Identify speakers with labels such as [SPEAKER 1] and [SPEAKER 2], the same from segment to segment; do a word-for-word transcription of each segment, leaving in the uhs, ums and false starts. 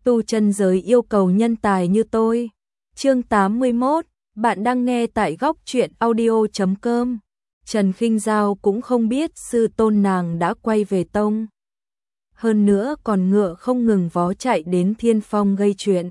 [SPEAKER 1] tu chân giới yêu cầu nhân tài như tôi. Chương tám mươi mốt, bạn đang nghe tại góc truyện audio chấm com. Trần Khinh Giao cũng không biết sư tôn nàng đã quay về tông. Hơn nữa còn ngựa không ngừng vó chạy đến Thiên Phong gây chuyện.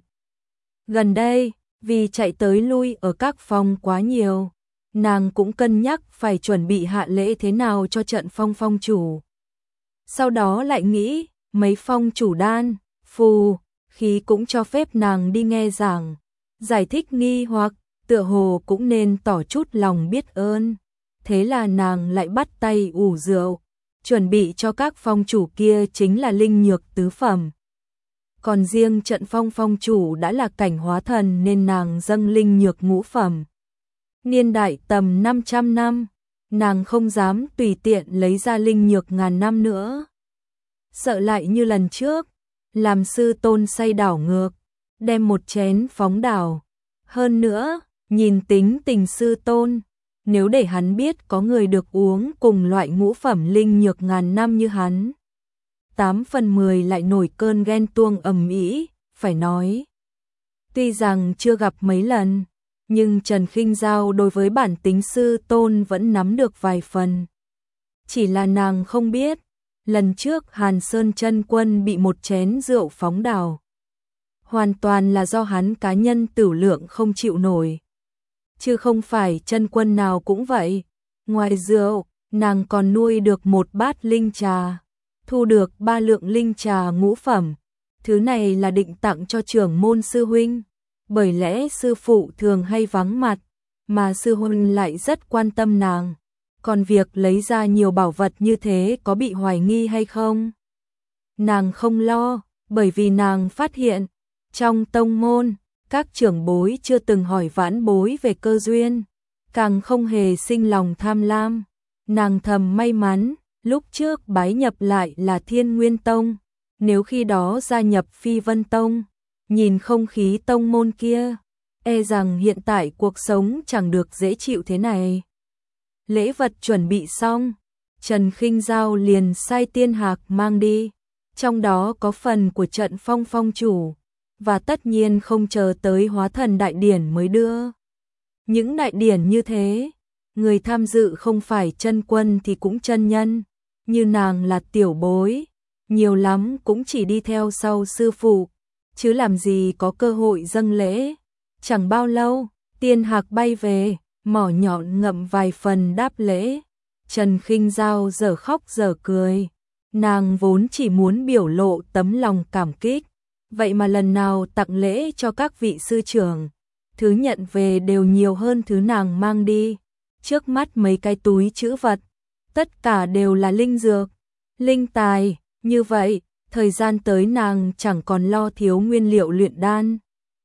[SPEAKER 1] Gần đây, vì chạy tới lui ở các phong quá nhiều, nàng cũng cân nhắc phải chuẩn bị hạ lễ thế nào cho trận phong phong chủ. Sau đó lại nghĩ, mấy phong chủ đan, phù, khí cũng cho phép nàng đi nghe giảng, giải thích nghi hoặc, tựa hồ cũng nên tỏ chút lòng biết ơn. Thế là nàng lại bắt tay ủ rượu, chuẩn bị cho các phong chủ kia chính là linh nhược tứ phẩm. Còn riêng trận phong phong chủ đã là cảnh hóa thần nên nàng dâng linh nhược ngũ phẩm. Niên đại tầm năm trăm năm, nàng không dám tùy tiện lấy ra linh nhược ngàn năm nữa. Sợ lại như lần trước, làm sư tôn say đảo ngược, đem một chén phóng đảo. Hơn nữa, nhìn tính tình sư tôn, nếu để hắn biết có người được uống cùng loại ngũ phẩm linh nhược ngàn năm như hắn, tám phần mười lại nổi cơn ghen tuông ầm ĩ, phải nói. Tuy rằng chưa gặp mấy lần, nhưng Trần Khinh Giao đối với bản tính sư tôn vẫn nắm được vài phần. Chỉ là nàng không biết, lần trước Hàn Sơn chân quân bị một chén rượu phóng đảo. Hoàn toàn là do hắn cá nhân tửu lượng không chịu nổi. Chứ không phải chân quân nào cũng vậy. Ngoài rượu, nàng còn nuôi được một bát linh trà, thu được ba lượng linh trà ngũ phẩm. Thứ này là định tặng cho trưởng môn sư huynh. Bởi lẽ sư phụ thường hay vắng mặt, mà sư huynh lại rất quan tâm nàng. Còn việc lấy ra nhiều bảo vật như thế có bị hoài nghi hay không? Nàng không lo, bởi vì nàng phát hiện, trong tông môn, các trưởng bối chưa từng hỏi vãn bối về cơ duyên, càng không hề sinh lòng tham lam. Nàng thầm may mắn, lúc trước bái nhập lại là Thiên Nguyên Tông, nếu khi đó gia nhập Phi Vân Tông, nhìn không khí tông môn kia, e rằng hiện tại cuộc sống chẳng được dễ chịu thế này. Lễ vật chuẩn bị xong, Trần Khinh Giao liền sai Tiên Hạc mang đi, trong đó có phần của trận phong phong chủ, và tất nhiên không chờ tới hóa thần đại điển mới đưa. Những đại điển như thế, người tham dự không phải chân quân thì cũng chân nhân, như nàng là tiểu bối, nhiều lắm cũng chỉ đi theo sau sư phụ, chứ làm gì có cơ hội dâng lễ. Chẳng bao lâu, Tiên Hạc bay về, mỏ nhọn ngậm vài phần đáp lễ. Trần Khinh Giao dở khóc dở cười, nàng vốn chỉ muốn biểu lộ tấm lòng cảm kích, vậy mà lần nào tặng lễ cho các vị sư trưởng, thứ nhận về đều nhiều hơn thứ nàng mang đi. Trước mắt mấy cái túi trữ vật, tất cả đều là linh dược, linh tài, như vậy, thời gian tới nàng chẳng còn lo thiếu nguyên liệu luyện đan.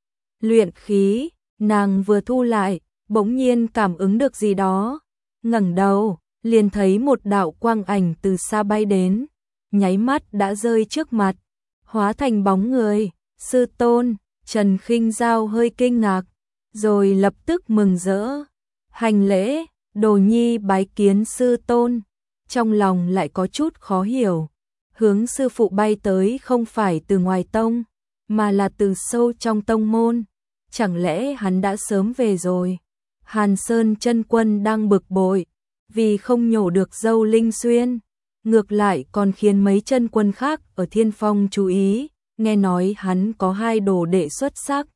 [SPEAKER 1] Luyện khí, nàng vừa thu lại, bỗng nhiên cảm ứng được gì đó, ngẩng đầu, liền thấy một đạo quang ảnh từ xa bay đến, nháy mắt đã rơi trước mặt, hóa thành bóng người, sư tôn. Trần Khinh Giao hơi kinh ngạc, rồi lập tức mừng rỡ, hành lễ, đồ nhi bái kiến sư tôn. Trong lòng lại có chút khó hiểu, hướng sư phụ bay tới không phải từ ngoài tông, mà là từ sâu trong tông môn, chẳng lẽ hắn đã sớm về rồi? Hàn Sơn chân quân đang bực bội, vì không nhổ được dâu linh xuyên, ngược lại còn khiến mấy chân quân khác ở Thiên Phong chú ý, nghe nói hắn có hai đồ đệ xuất sắc.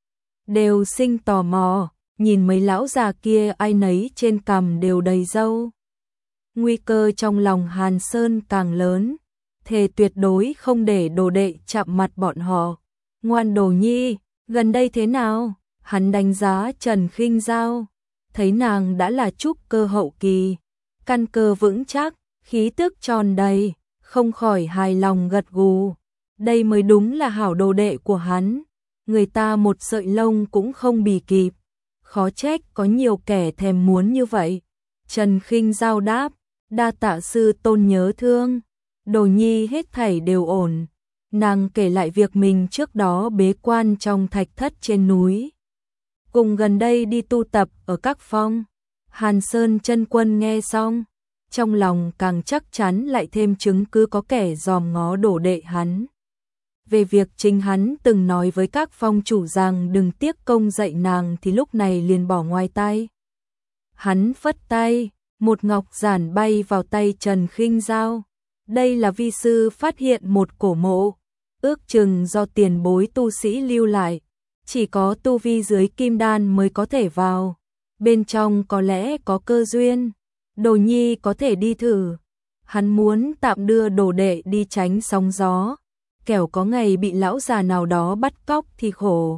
[SPEAKER 1] Đều sinh tò mò, nhìn mấy lão già kia ai nấy trên cằm đều đầy râu. Nguy cơ trong lòng Hàn Sơn càng lớn, thề tuyệt đối không để đồ đệ chạm mặt bọn họ. Ngoan đồ nhi, gần đây thế nào? Hắn đánh giá Trần Khinh Giao, thấy nàng đã là trúc cơ hậu kỳ, căn cơ vững chắc, khí tức tròn đầy, không khỏi hài lòng gật gù. Đây mới đúng là hảo đồ đệ của hắn, người ta một sợi lông cũng không bì kịp, khó trách có nhiều kẻ thèm muốn như vậy. Trần Khinh Giao đáp, đa tạ sư tôn nhớ thương, đồ nhi hết thảy đều ổn. Nàng kể lại việc mình trước đó bế quan trong thạch thất trên núi, cùng gần đây đi tu tập ở các phong. Hàn Sơn chân quân nghe xong, trong lòng càng chắc chắn lại thêm chứng cứ có kẻ dòm ngó đổ đệ hắn. Về việc chính hắn từng nói với các phong chủ rằng đừng tiếc công dạy nàng thì lúc này liền bỏ ngoài tay. Hắn phất tay, một ngọc giản bay vào tay Trần Khinh Dao. Đây là vi sư phát hiện một cổ mộ, ước chừng do tiền bối tu sĩ lưu lại, chỉ có tu vi dưới kim đan mới có thể vào. Bên trong có lẽ có cơ duyên, Đồ Nhi có thể đi thử. Hắn muốn tạm đưa đồ đệ đi tránh sóng gió, kẻo có ngày bị lão già nào đó bắt cóc thì khổ.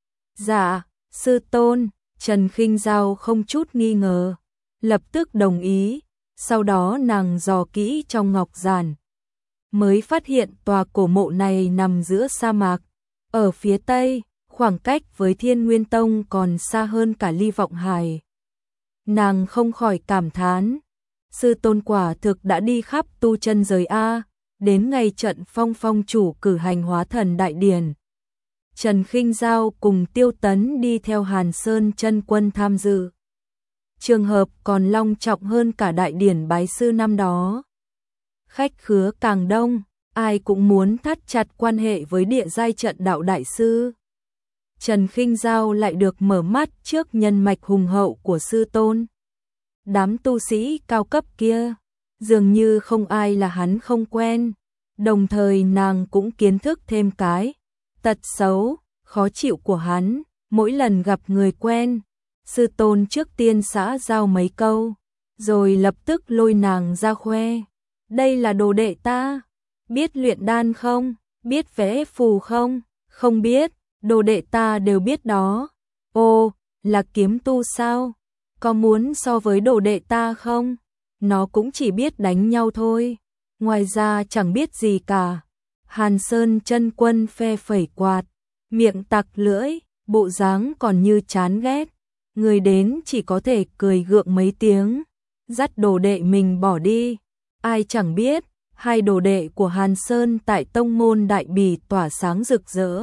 [SPEAKER 1] Dạ, sư tôn. Trần Khinh Dao không chút nghi ngờ, lập tức đồng ý. Sau đó nàng dò kỹ trong ngọc giản, mới phát hiện tòa cổ mộ này nằm giữa sa mạc, ở phía tây, khoảng cách với Thiên Nguyên Tông còn xa hơn cả Ly Vọng Hải. Nàng không khỏi cảm thán, sư tôn quả thực đã đi khắp tu chân giới a. Đến ngày trận Phong phong chủ cử hành hóa thần đại điển, Trần Khinh Dao cùng Tiêu Tấn đi theo Hàn Sơn chân quân tham dự. Trường hợp còn long trọng hơn cả đại điển bái sư năm đó. Khách khứa càng đông, ai cũng muốn thắt chặt quan hệ với địa giai trận đạo đại sư. Trần Khinh Dao lại được mở mắt trước nhân mạch hùng hậu của sư tôn. Đám tu sĩ cao cấp kia, dường như không ai là hắn không quen. Đồng thời nàng cũng kiến thức thêm cái tật xấu, khó chịu của hắn. Mỗi lần gặp người quen, sư tôn trước tiên xã giao mấy câu, rồi lập tức lôi nàng ra khoe. Đây là đồ đệ ta, biết luyện đan không, biết vẽ phù không, không biết, đồ đệ ta đều biết đó. Ô, là kiếm tu sao, có muốn so với đồ đệ ta không? Nó cũng chỉ biết đánh nhau thôi, ngoài ra chẳng biết gì cả. Hàn Sơn chân quân phe phẩy quạt, miệng tặc lưỡi, bộ dáng còn như chán ghét. Người đến chỉ có thể cười gượng mấy tiếng, dắt đồ đệ mình bỏ đi. Ai chẳng biết, hai đồ đệ của Hàn Sơn tại tông môn Đại Bỉ tỏa sáng rực rỡ,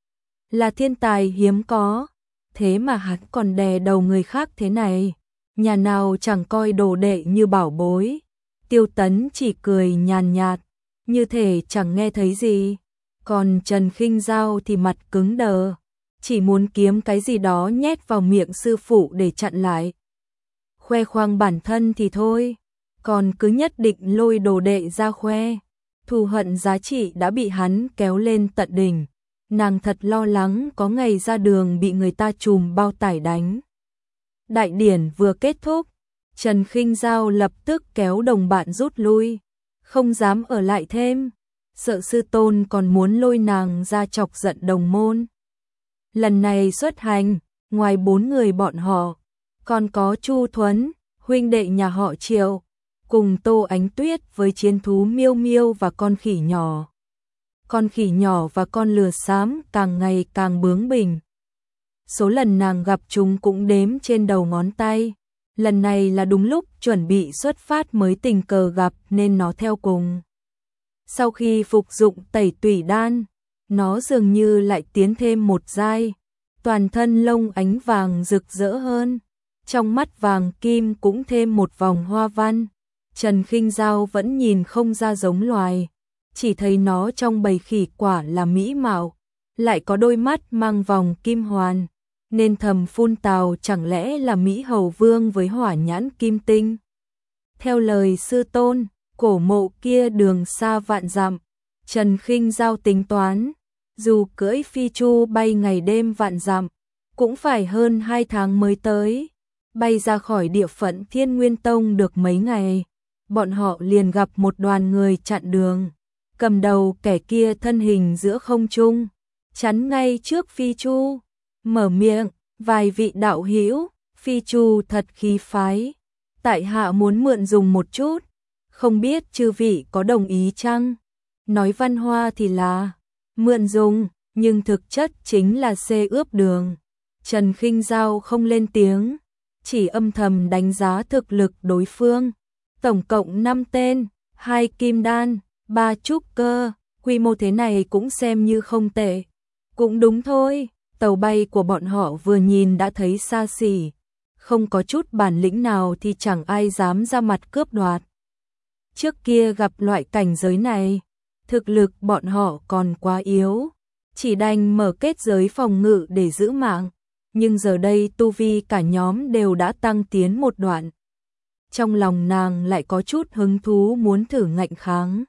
[SPEAKER 1] là thiên tài hiếm có. Thế mà hắn còn đè đầu người khác thế này, nhà nào chẳng coi đồ đệ như bảo bối. Tiêu Tấn chỉ cười nhàn nhạt, như thể chẳng nghe thấy gì. Còn Trần Khinh Dao thì mặt cứng đờ, chỉ muốn kiếm cái gì đó nhét vào miệng sư phụ để chặn lại. Khoe khoang bản thân thì thôi, còn cứ nhất định lôi đồ đệ ra khoe. Thù hận giá trị đã bị hắn kéo lên tận đỉnh. Nàng thật lo lắng có ngày ra đường bị người ta trùm bao tải đánh. Đại điển vừa kết thúc, Trần Khinh Dao lập tức kéo đồng bạn rút lui, không dám ở lại thêm, sợ sư tôn còn muốn lôi nàng ra chọc giận đồng môn. Lần này xuất hành, ngoài bốn người bọn họ, còn có Chu Thuấn, huynh đệ nhà họ Triệu, cùng Tô Ánh Tuyết với chiến thú Miêu Miêu và con khỉ nhỏ. Con khỉ nhỏ và con lừa xám càng ngày càng bướng bỉnh. Số lần nàng gặp chúng cũng đếm trên đầu ngón tay. Lần này là đúng lúc chuẩn bị xuất phát mới tình cờ gặp nên nó theo cùng. Sau khi phục dụng tẩy tủy đan, nó dường như lại tiến thêm một giai. Toàn thân lông ánh vàng rực rỡ hơn, trong mắt vàng kim cũng thêm một vòng hoa văn. Trần Khinh Dao vẫn nhìn không ra giống loài, chỉ thấy nó trong bầy khỉ quả là mỹ mạo, lại có đôi mắt mang vòng kim hoàn, nên thầm phun tào chẳng lẽ là Mỹ Hầu Vương với hỏa nhãn kim tinh. Theo lời sư tôn, cổ mộ kia đường xa vạn dặm, Trần Khinh Dao tính toán, dù cưỡi phi chu bay ngày đêm vạn dặm, cũng phải hơn hai tháng mới tới. Bay ra khỏi địa phận Thiên Nguyên Tông được mấy ngày, bọn họ liền gặp một đoàn người chặn đường. Cầm đầu kẻ kia thân hình giữa không trung, chắn ngay trước phi chu, mở miệng, vài vị đạo hữu, phi chu thật khí phái, tại hạ muốn mượn dùng một chút, không biết chư vị có đồng ý chăng? Nói văn hoa thì là mượn dùng, nhưng thực chất chính là xê ướp đường. Trần Khinh Dao không lên tiếng, chỉ âm thầm đánh giá thực lực đối phương. Tổng cộng năm tên, hai kim đan, ba trúc cơ, quy mô thế này cũng xem như không tệ. Cũng đúng thôi, tàu bay của bọn họ vừa nhìn đã thấy xa xỉ, không có chút bản lĩnh nào thì chẳng ai dám ra mặt cướp đoạt. Trước kia gặp loại cảnh giới này, thực lực bọn họ còn quá yếu, chỉ đành mở kết giới phòng ngự để giữ mạng, nhưng giờ đây tu vi cả nhóm đều đã tăng tiến một đoạn. Trong lòng nàng lại có chút hứng thú muốn thử ngạnh kháng.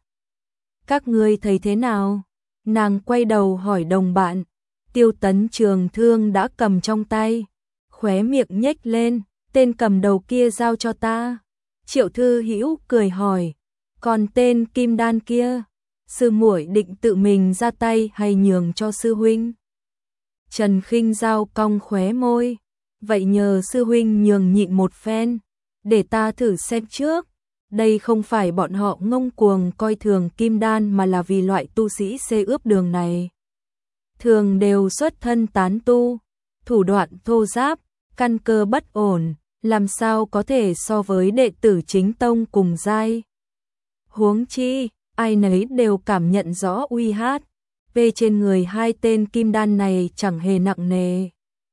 [SPEAKER 1] Các ngươi thấy thế nào? Nàng quay đầu hỏi đồng bạn. Tiêu Tấn trường thương đã cầm trong tay, khóe miệng nhếch lên, tên cầm đầu kia giao cho ta. Triệu Thư Hữu cười hỏi, còn tên kim đan kia, sư muội định tự mình ra tay hay nhường cho sư huynh? Trần Khinh Giao cong khóe môi, vậy nhờ sư huynh nhường nhịn một phen, để ta thử xem trước. Đây không phải bọn họ ngông cuồng coi thường kim đan mà là vì loại tu sĩ xê ướp đường này thường đều xuất thân tán tu, thủ đoạn thô giáp, căn cơ bất ổn, làm sao có thể so với đệ tử chính tông cùng giai. Huống chi, ai nấy đều cảm nhận rõ uy hát về trên người hai tên kim đan này chẳng hề nặng nề.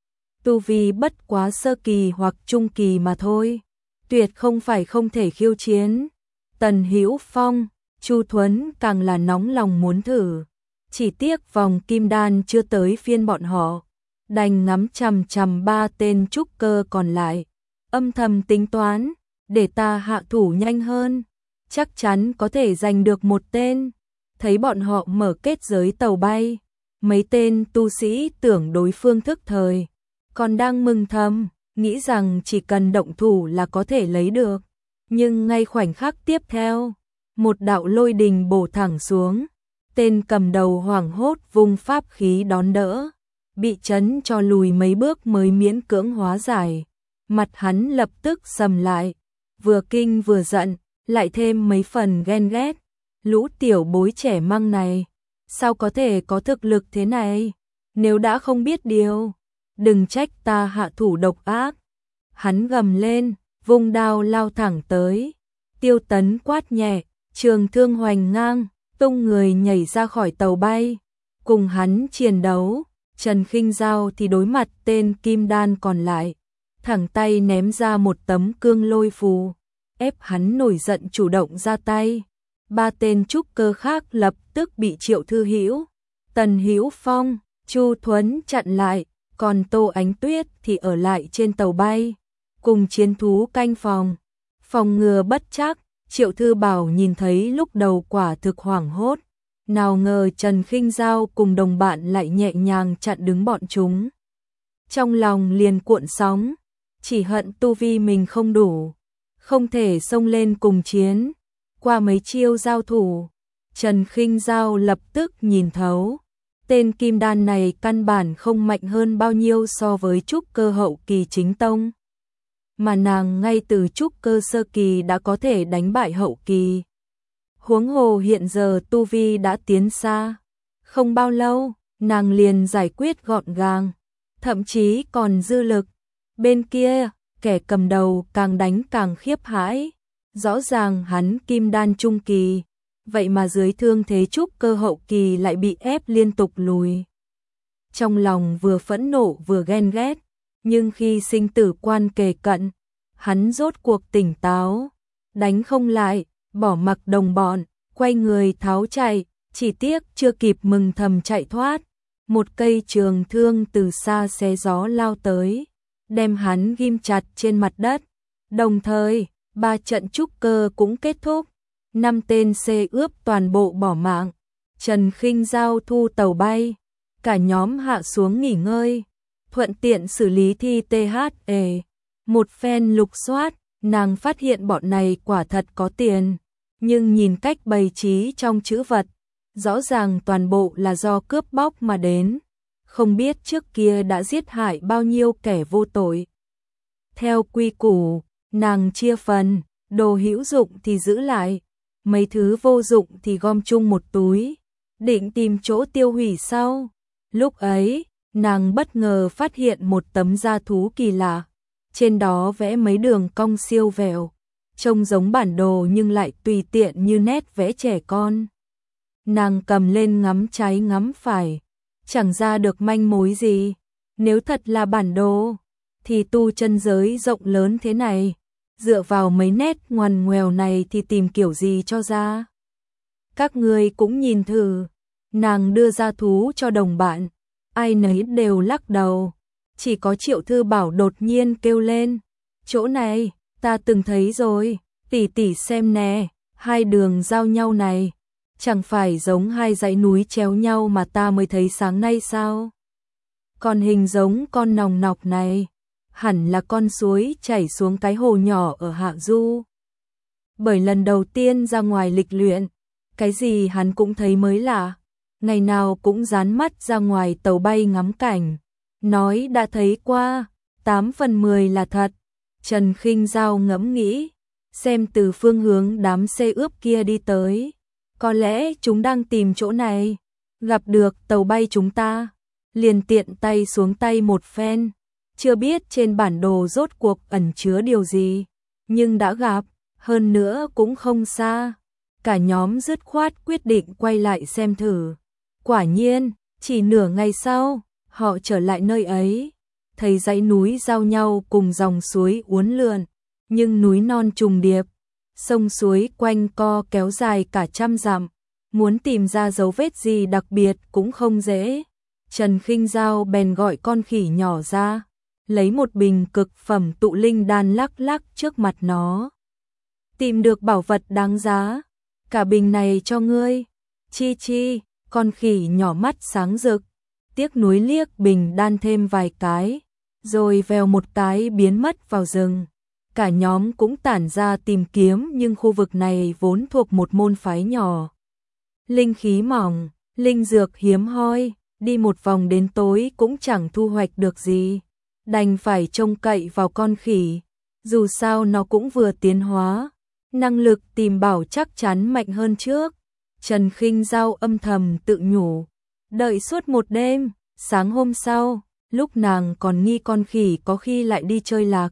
[SPEAKER 1] Tu vi bất quá sơ kỳ hoặc trung kỳ mà thôi, tuyệt không phải không thể khiêu chiến. Tần Hữu Phong, Chu Thuấn càng là nóng lòng muốn thử, chỉ tiếc vòng kim đan chưa tới phiên bọn họ, đành ngắm chằm chằm ba tên trúc cơ còn lại, âm thầm tính toán, để ta hạ thủ nhanh hơn, chắc chắn có thể giành được một tên. Thấy bọn họ mở kết giới tàu bay, mấy tên tu sĩ tưởng đối phương thức thời, còn đang mừng thầm, nghĩ rằng chỉ cần động thủ là có thể lấy được. Nhưng ngay khoảnh khắc tiếp theo, một đạo lôi đình bổ thẳng xuống, tên cầm đầu hoảng hốt vung pháp khí đón đỡ, bị chấn cho lùi mấy bước mới miễn cưỡng hóa giải. Mặt hắn lập tức sầm lại, vừa kinh vừa giận, lại thêm mấy phần ghen ghét. Lũ tiểu bối trẻ măng này, sao có thể có thực lực thế này? Nếu đã không biết điều, đừng trách ta hạ thủ độc ác. Hắn gầm lên, vung đao lao thẳng tới. Tiêu Tấn quát nhẹ, trường thương hoành ngang, tung người nhảy ra khỏi tàu bay, cùng hắn chiến đấu. Trần Khinh Giao thì đối mặt tên kim đan còn lại, thẳng tay ném ra một tấm cương lôi phù, ép hắn nổi giận chủ động ra tay. Ba tên trúc cơ khác lập tức bị Triệu Thư Hữu, Tần Hữu Phong, Chu Thuấn chặn lại, còn Tô Ánh Tuyết thì ở lại trên tàu bay, cùng chiến thú canh phòng. Phòng ngừa bất chắc, Triệu Thư Bảo nhìn thấy lúc đầu quả thực hoảng hốt, nào ngờ Trần Khinh Giao cùng đồng bạn lại nhẹ nhàng chặn đứng bọn chúng. Trong lòng liền cuộn sóng, chỉ hận tu vi mình không đủ, không thể xông lên cùng chiến. Qua mấy chiêu giao thủ, Trần Khinh Giao lập tức nhìn thấu, tên kim đan này căn bản không mạnh hơn bao nhiêu so với trúc cơ hậu kỳ chính tông, mà nàng ngay từ trúc cơ sơ kỳ đã có thể đánh bại hậu kỳ. Huống hồ hiện giờ tu vi đã tiến xa, không bao lâu, nàng liền giải quyết gọn gàng, thậm chí còn dư lực. Bên kia, kẻ cầm đầu càng đánh càng khiếp hãi. Rõ ràng hắn kim đan trung kỳ, vậy mà dưới thương thế trúc cơ hậu kỳ lại bị ép liên tục lùi. Trong lòng vừa phẫn nộ vừa ghen ghét, nhưng khi sinh tử quan kề cận, hắn rốt cuộc tỉnh táo, đánh không lại, bỏ mặc đồng bọn, quay người tháo chạy, chỉ tiếc chưa kịp mừng thầm chạy thoát. Một cây trường thương từ xa xé gió lao tới, đem hắn ghim chặt trên mặt đất, đồng thời ba trận trúc cơ cũng kết thúc, năm tên xê ướp toàn bộ bỏ mạng. Trần Khinh Giao thu tàu bay, cả nhóm hạ xuống nghỉ ngơi, thuận tiện xử lý thi tê hát e. Một phen lục soát, nàng phát hiện bọn này quả thật có tiền, nhưng nhìn cách bày trí trong trữ vật, rõ ràng toàn bộ là do cướp bóc mà đến, không biết trước kia đã giết hại bao nhiêu kẻ vô tội. Theo quy củ, nàng chia phần, đồ hữu dụng thì giữ lại, mấy thứ vô dụng thì gom chung một túi, định tìm chỗ tiêu hủy sau. Lúc ấy, nàng bất ngờ phát hiện một tấm da thú kỳ lạ, trên đó vẽ mấy đường cong siêu vẹo, trông giống bản đồ nhưng lại tùy tiện như nét vẽ trẻ con. Nàng cầm lên ngắm trái ngắm phải, chẳng ra được manh mối gì. Nếu thật là bản đồ, thì tu chân giới rộng lớn thế này, dựa vào mấy nét ngoằn ngoèo này thì tìm kiểu gì cho ra. Các ngươi cũng nhìn thử. Nàng đưa ra thú cho đồng bạn, ai nấy đều lắc đầu. Chỉ có Triệu Thư Bảo đột nhiên kêu lên, chỗ này, ta từng thấy rồi, tỷ tỷ xem nè, hai đường giao nhau này, chẳng phải giống hai dãy núi chéo nhau mà ta mới thấy sáng nay sao? Còn hình giống con nòng nọc này, hẳn là con suối chảy xuống cái hồ nhỏ ở Hạ Du. Bởi lần đầu tiên ra ngoài lịch luyện, cái gì hắn cũng thấy mới lạ, ngày nào cũng dán mắt ra ngoài tàu bay ngắm cảnh, nói đã thấy qua, tám phần mười là thật. Trần Khinh Dao ngẫm nghĩ, xem từ phương hướng đám xe ướp kia đi tới, có lẽ chúng đang tìm chỗ này, gặp được tàu bay chúng ta, liền tiện tay xuống tay một phen, chưa biết trên bản đồ rốt cuộc ẩn chứa điều gì, nhưng đã gặp, hơn nữa cũng không xa. Cả nhóm dứt khoát quyết định quay lại xem thử. Quả nhiên, chỉ nửa ngày sau, họ trở lại nơi ấy, thấy dãy núi giao nhau cùng dòng suối uốn lượn, nhưng núi non trùng điệp, sông suối quanh co kéo dài cả trăm dặm, muốn tìm ra dấu vết gì đặc biệt cũng không dễ. Trần Khinh Dao bèn gọi con khỉ nhỏ ra, lấy một bình cực phẩm tụ linh đan lắc lắc trước mặt nó. Tìm được bảo vật đáng giá, cả bình này cho ngươi. Chi chi, con khỉ nhỏ mắt sáng rực, tiếc nuối liếc bình đan thêm vài cái, rồi vèo một cái biến mất vào rừng. Cả nhóm cũng tản ra tìm kiếm, nhưng khu vực này vốn thuộc một môn phái nhỏ. Linh khí mỏng, linh dược hiếm hoi, đi một vòng đến tối cũng chẳng thu hoạch được gì. Đành phải trông cậy vào con khỉ, dù sao nó cũng vừa tiến hóa, năng lực tìm bảo chắc chắn mạnh hơn trước. Trần Khinh Dao âm thầm tự nhủ, đợi suốt một đêm, sáng hôm sau, lúc nàng còn nghi con khỉ có khi lại đi chơi lạc,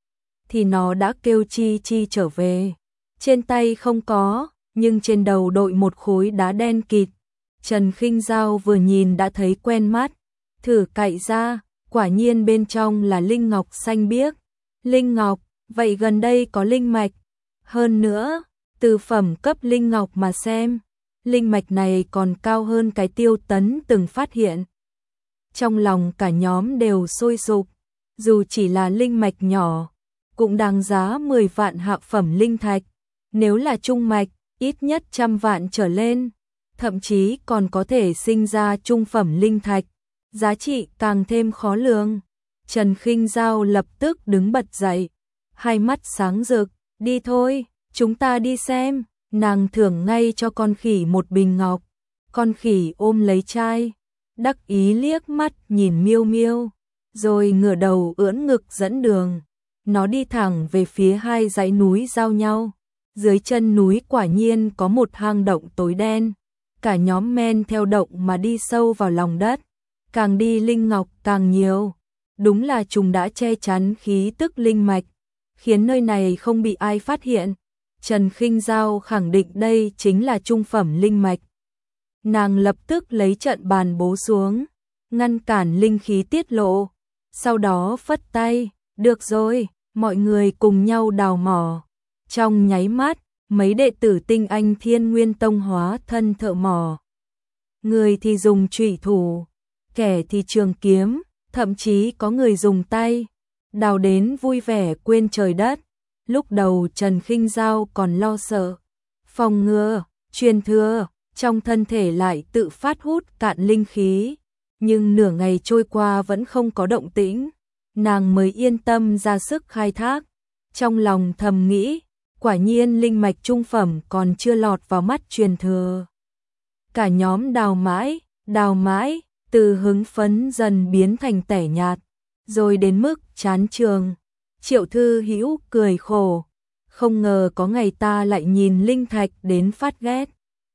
[SPEAKER 1] thì nó đã kêu chi chi trở về. Trên tay không có, nhưng trên đầu đội một khối đá đen kịt. Trần Khinh Dao vừa nhìn đã thấy quen mắt, thử cạy ra, quả nhiên bên trong là linh ngọc xanh biếc. Linh ngọc, vậy gần đây có linh mạch. Hơn nữa, từ phẩm cấp linh ngọc mà xem, linh mạch này còn cao hơn cái Tiêu Tấn từng phát hiện. Trong lòng cả nhóm đều sôi sục, dù chỉ là linh mạch nhỏ, cũng đáng giá mười vạn hạ phẩm linh thạch, nếu là trung mạch, ít nhất trăm vạn trở lên, thậm chí còn có thể sinh ra trung phẩm linh thạch, giá trị càng thêm khó lường. Trần Khinh Dao lập tức đứng bật dậy, hai mắt sáng rực, đi thôi, chúng ta đi xem. Nàng thưởng ngay cho con khỉ một bình ngọc, con khỉ ôm lấy chai, đắc ý liếc mắt nhìn Miêu Miêu, rồi ngửa đầu ưỡn ngực dẫn đường. Nó đi thẳng về phía hai dãy núi giao nhau, dưới chân núi quả nhiên có một hang động tối đen, cả nhóm men theo động mà đi sâu vào lòng đất, càng đi linh ngọc càng nhiều, đúng là chúng đã che chắn khí tức linh mạch, khiến nơi này không bị ai phát hiện. Trần Khinh Dao khẳng định đây chính là trung phẩm linh mạch. Nàng lập tức lấy trận bàn bố xuống, ngăn cản linh khí tiết lộ, sau đó phất tay, được rồi, mọi người cùng nhau đào mỏ. Trong nháy mắt, mấy đệ tử tinh anh Thiên Nguyên Tông hóa thân thợ mỏ. Người thì dùng chủy thủ, kẻ thì trường kiếm, thậm chí có người dùng tay, đào đến vui vẻ quên trời đất. Lúc đầu Trần Khinh Dao còn lo sợ, phòng ngừa, truyền thừa, trong thân thể lại tự phát hút cạn linh khí, nhưng nửa ngày trôi qua vẫn không có động tĩnh, nàng mới yên tâm ra sức khai thác. Trong lòng thầm nghĩ, quả nhiên linh mạch trung phẩm còn chưa lọt vào mắt truyền thừa. Cả nhóm đào mãi, đào mãi, từ hứng phấn dần biến thành tẻ nhạt, rồi đến mức chán trường. Triệu Thư Hữu cười khổ, không ngờ có ngày ta lại nhìn linh thạch đến phát ghét.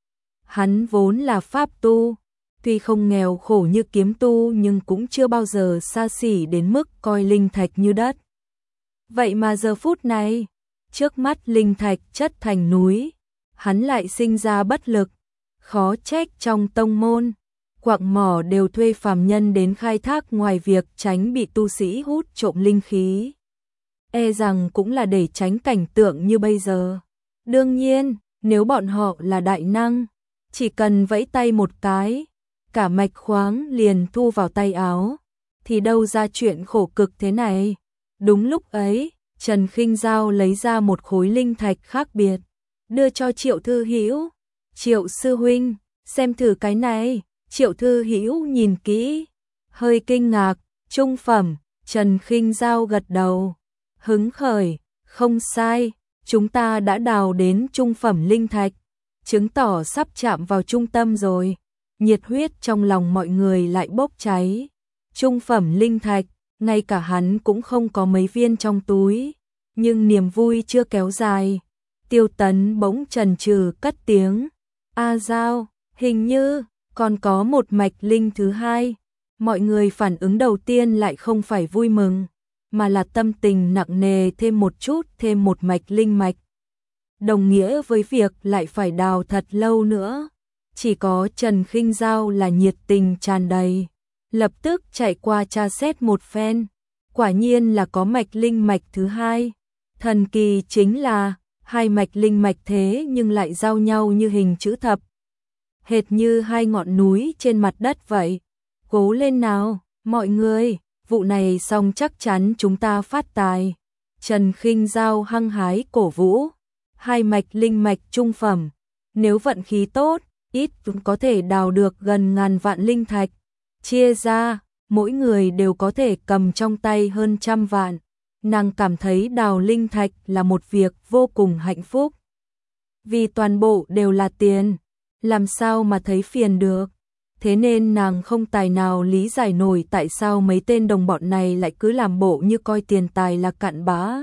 [SPEAKER 1] Hắn vốn là pháp tu, tuy không nghèo khổ như kiếm tu nhưng cũng chưa bao giờ xa xỉ đến mức coi linh thạch như đất. Vậy mà giờ phút này, trước mắt linh thạch chất thành núi, hắn lại sinh ra bất lực, khó trách trong tông môn, quặng mỏ đều thuê phàm nhân đến khai thác ngoài việc tránh bị tu sĩ hút trộm linh khí. E rằng cũng là để tránh cảnh tượng như bây giờ. Đương nhiên, nếu bọn họ là đại năng, chỉ cần vẫy tay một cái, cả mạch khoáng liền thu vào tay áo, thì đâu ra chuyện khổ cực thế này. Đúng lúc ấy, Trần Khinh Dao lấy ra một khối linh thạch khác biệt, đưa cho Triệu Thư Hữu. Triệu sư huynh, xem thử cái này. Triệu Thư Hữu nhìn kỹ, hơi kinh ngạc. Trung phẩm. Trần Khinh Dao gật đầu, hứng khởi, không sai, chúng ta đã đào đến trung phẩm linh thạch, chứng tỏ sắp chạm vào trung tâm rồi. Nhiệt huyết trong lòng mọi người lại bốc cháy. Trung phẩm linh thạch, ngay cả hắn cũng không có mấy viên trong túi, nhưng niềm vui chưa kéo dài. Tiêu Tấn bỗng chần chừ cất tiếng, "A Dao, hình như còn có một mạch linh thứ hai." Mọi người phản ứng đầu tiên lại không phải vui mừng, mà là tâm tình nặng nề, thêm một chút, thêm một mạch linh mạch, đồng nghĩa với việc lại phải đào thật lâu nữa. Chỉ có Trần Khinh Dao là nhiệt tình tràn đầy, lập tức chạy qua tra xét một phen, quả nhiên là có mạch linh mạch thứ hai. Thần kỳ chính là hai mạch linh mạch thế nhưng lại giao nhau như hình chữ thập, hệt như hai ngọn núi trên mặt đất vậy. Cố lên nào, mọi người, vụ này xong chắc chắn chúng ta phát tài. Trần Khinh Dao hăng hái cổ vũ, hai mạch linh mạch trung phẩm, nếu vận khí tốt, ít cũng có thể đào được gần ngàn vạn linh thạch. Chia ra, mỗi người đều có thể cầm trong tay hơn trăm vạn. Nàng cảm thấy đào linh thạch là một việc vô cùng hạnh phúc. Vì toàn bộ đều là tiền, làm sao mà thấy phiền được. Thế nên nàng không tài nào lý giải nổi tại sao mấy tên đồng bọn này lại cứ làm bộ như coi tiền tài là cặn bã.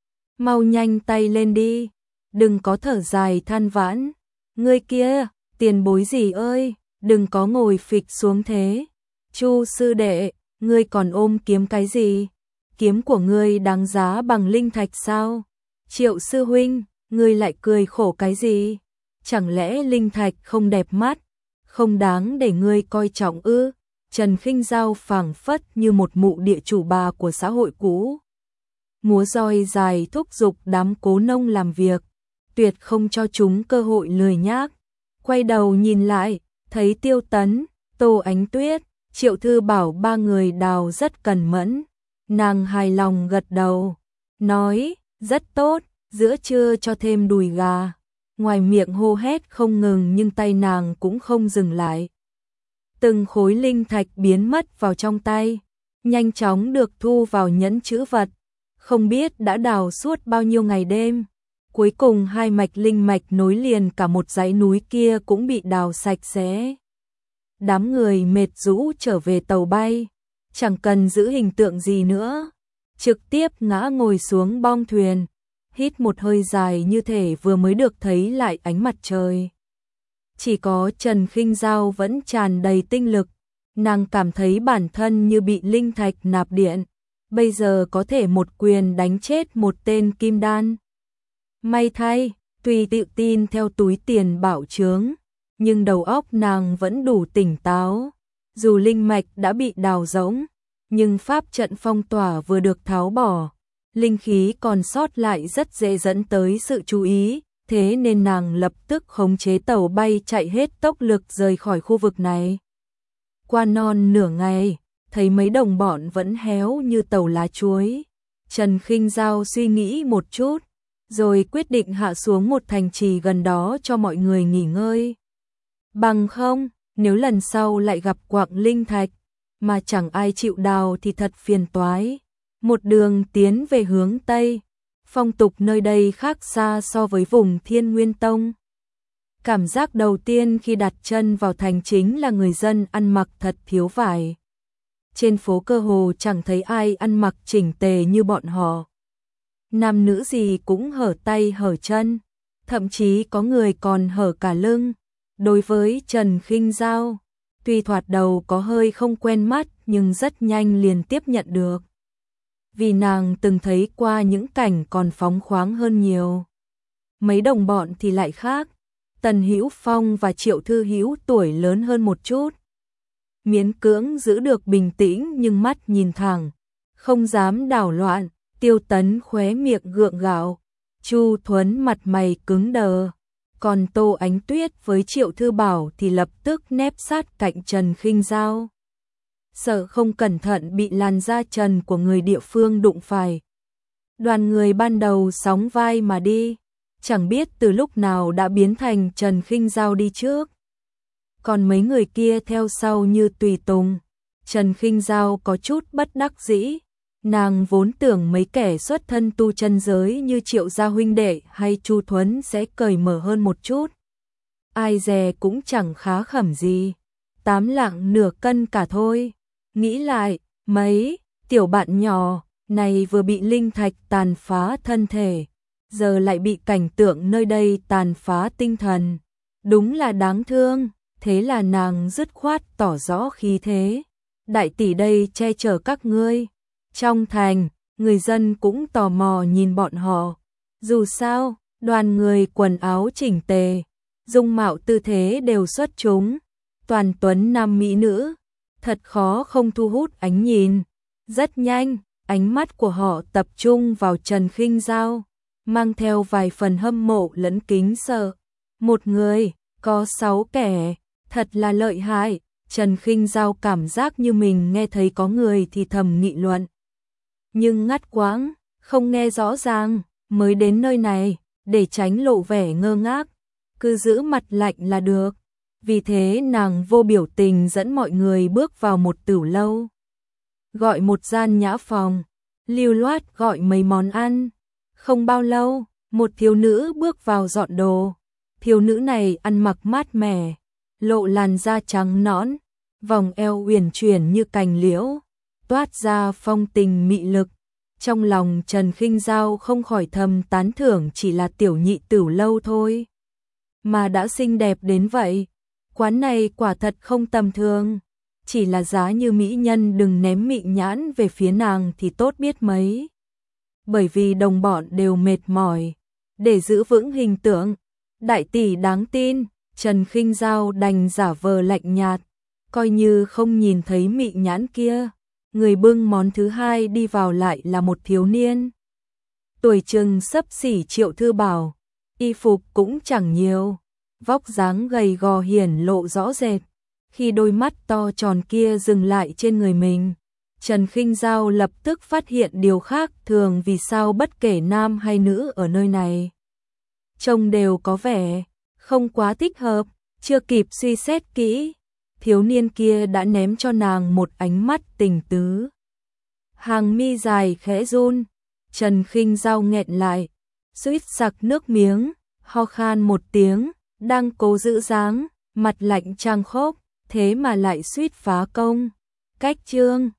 [SPEAKER 1] Mau nhanh tay lên đi, đừng có thở dài than vãn. Ngươi kia, tiền bối gì ơi, đừng có ngồi phịch xuống thế. Chu sư đệ, ngươi còn ôm kiếm cái gì? Kiếm của ngươi đáng giá bằng linh thạch sao? Triệu sư huynh, ngươi lại cười khổ cái gì? Chẳng lẽ linh thạch không đẹp mắt, không đáng để ngươi coi trọng ư? Trần Khinh Dao phảng phất như một mụ địa chủ bà của xã hội cũ, múa roi dài thúc giục đám cố nông làm việc, tuyệt không cho chúng cơ hội lười nhác. Quay đầu nhìn lại, thấy Tiêu Tấn, Tô Ánh Tuyết, Triệu Thư Bảo ba người đào rất cần mẫn. Nàng hài lòng gật đầu, nói, rất tốt, giữa trưa cho thêm đùi gà. Ngoài miệng hô hét không ngừng nhưng tay nàng cũng không dừng lại. Từng khối linh thạch biến mất vào trong tay, nhanh chóng được thu vào nhẫn chữ vật. Không biết đã đào suốt bao nhiêu ngày đêm. Cuối cùng hai mạch linh mạch nối liền cả một dãy núi kia cũng bị đào sạch sẽ. Đám người mệt rũ trở về tàu bay, chẳng cần giữ hình tượng gì nữa, trực tiếp ngã ngồi xuống bong thuyền, hít một hơi dài như thể vừa mới được thấy lại ánh mặt trời. Chỉ có Trần Khinh Dao vẫn tràn đầy tinh lực, nàng cảm thấy bản thân như bị linh thạch nạp điện, bây giờ có thể một quyền đánh chết một tên kim đan. May thay, tuy tự tin theo túi tiền bảo chướng, nhưng đầu óc nàng vẫn đủ tỉnh táo. Dù linh mạch đã bị đào rỗng, nhưng pháp trận phong tỏa vừa được tháo bỏ, linh khí còn sót lại rất dễ dẫn tới sự chú ý, thế nên nàng lập tức khống chế tàu bay chạy hết tốc lực rời khỏi khu vực này. Qua non nửa ngày, thấy mấy đồng bọn vẫn héo như tàu lá chuối. Trần Khinh Dao suy nghĩ một chút, rồi quyết định hạ xuống một thành trì gần đó cho mọi người nghỉ ngơi. Bằng không, nếu lần sau lại gặp quặng linh thạch, mà chẳng ai chịu đào thì thật phiền toái. Một đường tiến về hướng Tây, phong tục nơi đây khác xa so với vùng Thiên Nguyên Tông. Cảm giác đầu tiên khi đặt chân vào thành chính là người dân ăn mặc thật thiếu vải. Trên phố cơ hồ chẳng thấy ai ăn mặc chỉnh tề như bọn họ. Nam nữ gì cũng hở tay hở chân, thậm chí có người còn hở cả lưng. Đối với Trần Khinh Dao, tuy thoạt đầu có hơi không quen mắt nhưng rất nhanh liền tiếp nhận được. Vì nàng từng thấy qua những cảnh còn phóng khoáng hơn nhiều. Mấy đồng bọn thì lại khác, Tần Hữu Phong và Triệu Thư Hữu tuổi lớn hơn một chút. Miễn cưỡng giữ được bình tĩnh nhưng mắt nhìn thẳng, không dám đảo loạn. Tiêu Tấn khóe miệng gượng gạo, Chu Thuấn mặt mày cứng đờ. Còn Tô Ánh Tuyết với Triệu Thư Bảo thì lập tức nép sát cạnh Trần Khinh Dao. Sợ không cẩn thận bị làn da trần của người địa phương đụng phải. Đoàn người ban đầu sóng vai mà đi, chẳng biết từ lúc nào đã biến thành Trần Khinh Dao đi trước. Còn mấy người kia theo sau như tùy tùng. Trần Khinh Dao có chút bất đắc dĩ, nàng vốn tưởng mấy kẻ xuất thân tu chân giới như Triệu gia huynh đệ hay Chu Thuấn sẽ cởi mở hơn một chút. Ai dè cũng chẳng khá khẩm gì, tám lạng nửa cân cả thôi. Nghĩ lại, mấy tiểu bạn nhỏ này vừa bị linh thạch tàn phá thân thể, giờ lại bị cảnh tượng nơi đây tàn phá tinh thần. Đúng là đáng thương, thế là nàng dứt khoát tỏ rõ khí thế. Đại tỷ đây che chở các ngươi. Trong thành, người dân cũng tò mò nhìn bọn họ. Dù sao, đoàn người quần áo chỉnh tề, dung mạo tư thế đều xuất chúng, toàn tuấn nam mỹ nữ, thật khó không thu hút ánh nhìn. Rất nhanh, ánh mắt của họ tập trung vào Trần Khinh Dao, mang theo vài phần hâm mộ lẫn kính sợ. Một người, có sáu kẻ, thật là lợi hại. Trần Khinh Dao cảm giác như mình nghe thấy có người thì thầm nghị luận. Nhưng ngắt quãng, không nghe rõ ràng, mới đến nơi này, để tránh lộ vẻ ngơ ngác, cứ giữ mặt lạnh là được. Vì thế nàng vô biểu tình dẫn mọi người bước vào một tửu lâu. Gọi một gian nhã phòng, lưu loát gọi mấy món ăn. Không bao lâu, một thiếu nữ bước vào dọn đồ. Thiếu nữ này ăn mặc mát mẻ, lộ làn da trắng nõn, vòng eo uyển chuyển như cành liễu, toát ra phong tình mị lực. Trong lòng Trần Khinh Dao không khỏi thầm tán thưởng, chỉ là tiểu nhị tửu lâu thôi mà đã xinh đẹp đến vậy. Quán này quả thật không tầm thường, chỉ là giá như mỹ nhân đừng ném mị nhãn về phía nàng thì tốt biết mấy. Bởi vì đồng bọn đều mệt mỏi, để giữ vững hình tượng đại tỷ đáng tin, Trần Khinh Dao đành giả vờ lạnh nhạt, coi như không nhìn thấy mị nhãn kia. Người bưng món thứ hai đi vào lại là một thiếu niên, tuổi chừng xấp xỉ Triệu Thư Bảo, y phục cũng chẳng nhiều, vóc dáng gầy gò hiển lộ rõ rệt. Khi đôi mắt to tròn kia dừng lại trên người mình, Trần Khinh Dao lập tức phát hiện điều khác thường, vì sao bất kể nam hay nữ ở nơi này trông đều có vẻ không quá thích hợp. Chưa kịp suy xét kỹ, thiếu niên kia đã ném cho nàng một ánh mắt tình tứ. Hàng mi dài khẽ run, Trần Khinh Dao nghẹn lại, suýt sặc nước miếng, ho khan một tiếng, đang cố giữ dáng, mặt lạnh trang khốc, thế mà lại suýt phá công. Cách chương